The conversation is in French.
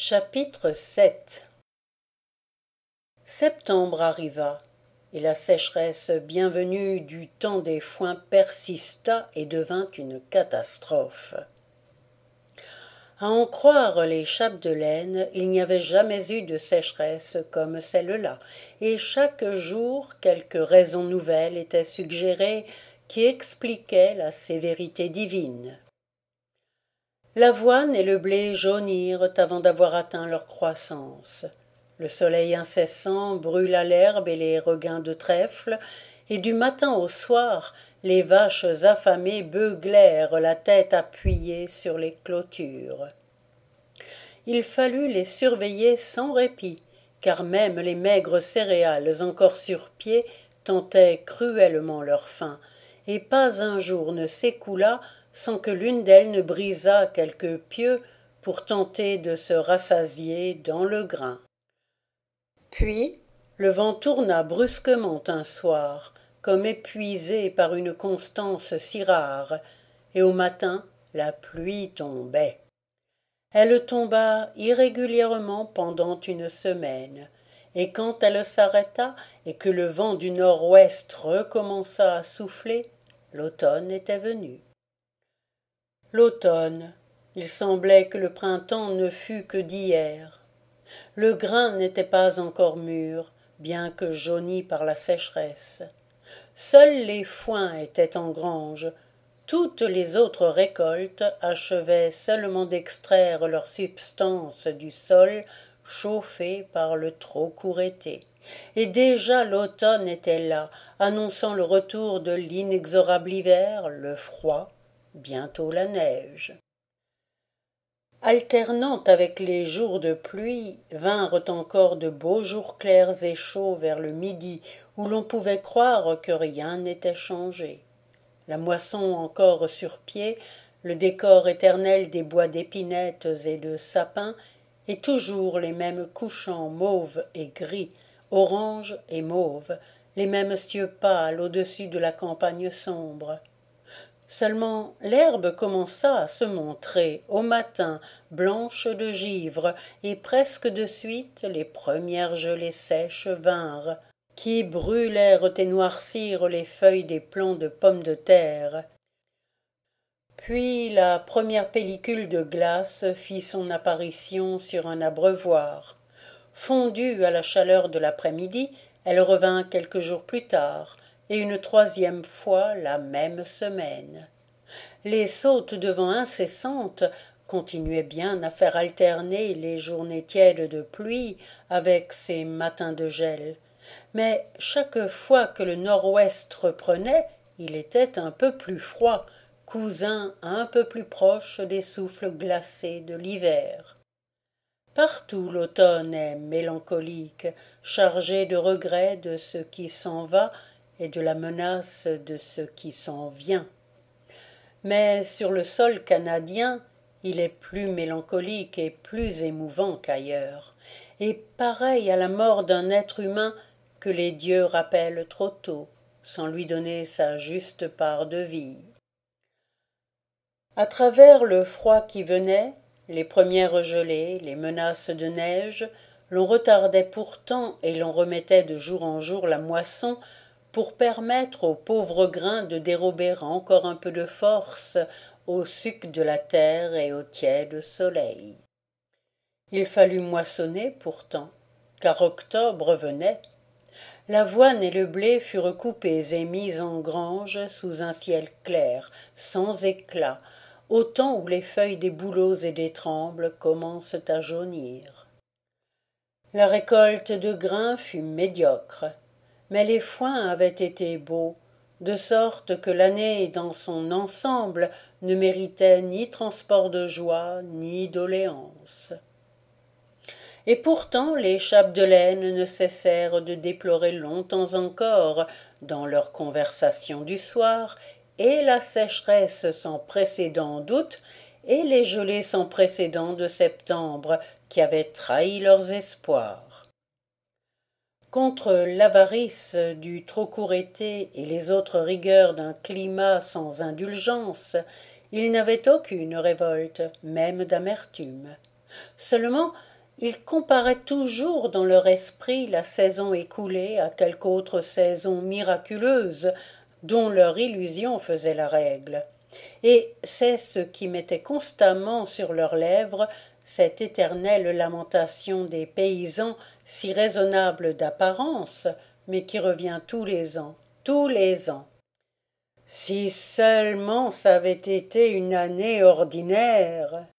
Chapitre 7. Septembre arriva, et la sécheresse bienvenue du temps des foins persista et devint une catastrophe. À en croire les Chapdelaine, il n'y avait jamais eu de sécheresse comme celle-là, et chaque jour quelque raison nouvelle était suggérée qui expliquait la sévérité divine. L'avoine et le blé jaunirent avant d'avoir atteint leur croissance. Le soleil incessant brûla l'herbe et les regains de trèfle, et du matin au soir, les vaches affamées beuglèrent la tête appuyée sur les clôtures. Il fallut les surveiller sans répit, car même les maigres céréales encore sur pied tentaient cruellement leur faim, et pas un jour ne s'écoula sans que l'une d'elles ne brisât quelque pieu pour tenter de se rassasier dans le grain. Puis le vent tourna brusquement un soir, comme épuisé par une constance si rare, et au matin la pluie tombait. Elle tomba irrégulièrement pendant une semaine, et quand elle s'arrêta et que le vent du nord-ouest recommença à souffler, l'automne était venu. L'automne, il semblait que le printemps ne fût que d'hier. Le grain n'était pas encore mûr, bien que jauni par la sécheresse. Seuls les foins étaient en grange. Toutes les autres récoltes achevaient seulement d'extraire leur substance du sol chauffé par le trop court été. Et déjà l'automne était là, annonçant le retour de l'inexorable hiver, le froid, bientôt la neige. Alternant avec les jours de pluie, vinrent encore de beaux jours clairs et chauds vers le midi, où l'on pouvait croire que rien n'était changé. La moisson encore sur pied, le décor éternel des bois d'épinettes et de sapins, et toujours les mêmes couchants mauves et gris, orange et mauve, les mêmes cieux pâles au-dessus de la campagne sombre. Seulement l'herbe commença à se montrer, au matin, blanche de givre, et presque de suite les premières gelées sèches vinrent, qui brûlèrent et noircirent les feuilles des plants de pommes de terre. Puis la première pellicule de glace fit son apparition sur un abreuvoir. Fondue à la chaleur de l'après-midi, elle revint quelques jours plus tard, et une troisième fois la même semaine. Les sautes de vent incessantes continuaient bien à faire alterner les journées tièdes de pluie avec ces matins de gel, mais chaque fois que le nord-ouest reprenait, il était un peu plus froid, cousin un peu plus proche des souffles glacés de l'hiver. Partout l'automne est mélancolique, chargé de regrets de ce qui s'en va et de la menace de ce qui s'en vient. Mais sur le sol canadien, il est plus mélancolique et plus émouvant qu'ailleurs, et pareil à la mort d'un être humain que les dieux rappellent trop tôt, sans lui donner sa juste part de vie. À travers le froid qui venait, les premières gelées, les menaces de neige, l'on retardait pourtant et l'on remettait de jour en jour la moisson pour permettre aux pauvres grains de dérober encore un peu de force au suc de la terre et au tiède soleil. Il fallut moissonner pourtant, car octobre venait. L'avoine et le blé furent coupés et mis en grange sous un ciel clair, sans éclat, au temps où les feuilles des bouleaux et des trembles commencent à jaunir. La récolte de grains fut médiocre, mais les foins avaient été beaux, de sorte que l'année dans son ensemble ne méritait ni transport de joie ni doléance. Et pourtant les Chapdelaine ne cessèrent de déplorer longtemps encore, dans leurs conversations du soir, et la sécheresse sans précédent d'août, et les gelées sans précédent de septembre, qui avaient trahi leurs espoirs. Contre l'avarice du trop court été et les autres rigueurs d'un climat sans indulgence, il n'avait aucune révolte, même d'amertume. Seulement, Ils comparaient toujours dans leur esprit la saison écoulée à quelque autre saison miraculeuse dont leur illusion faisait la règle. Et c'est ce qui mettait constamment sur leurs lèvres cette éternelle lamentation des paysans si raisonnable d'apparence, mais qui revient tous les ans, tous les ans. Si seulement ça avait été une année ordinaire.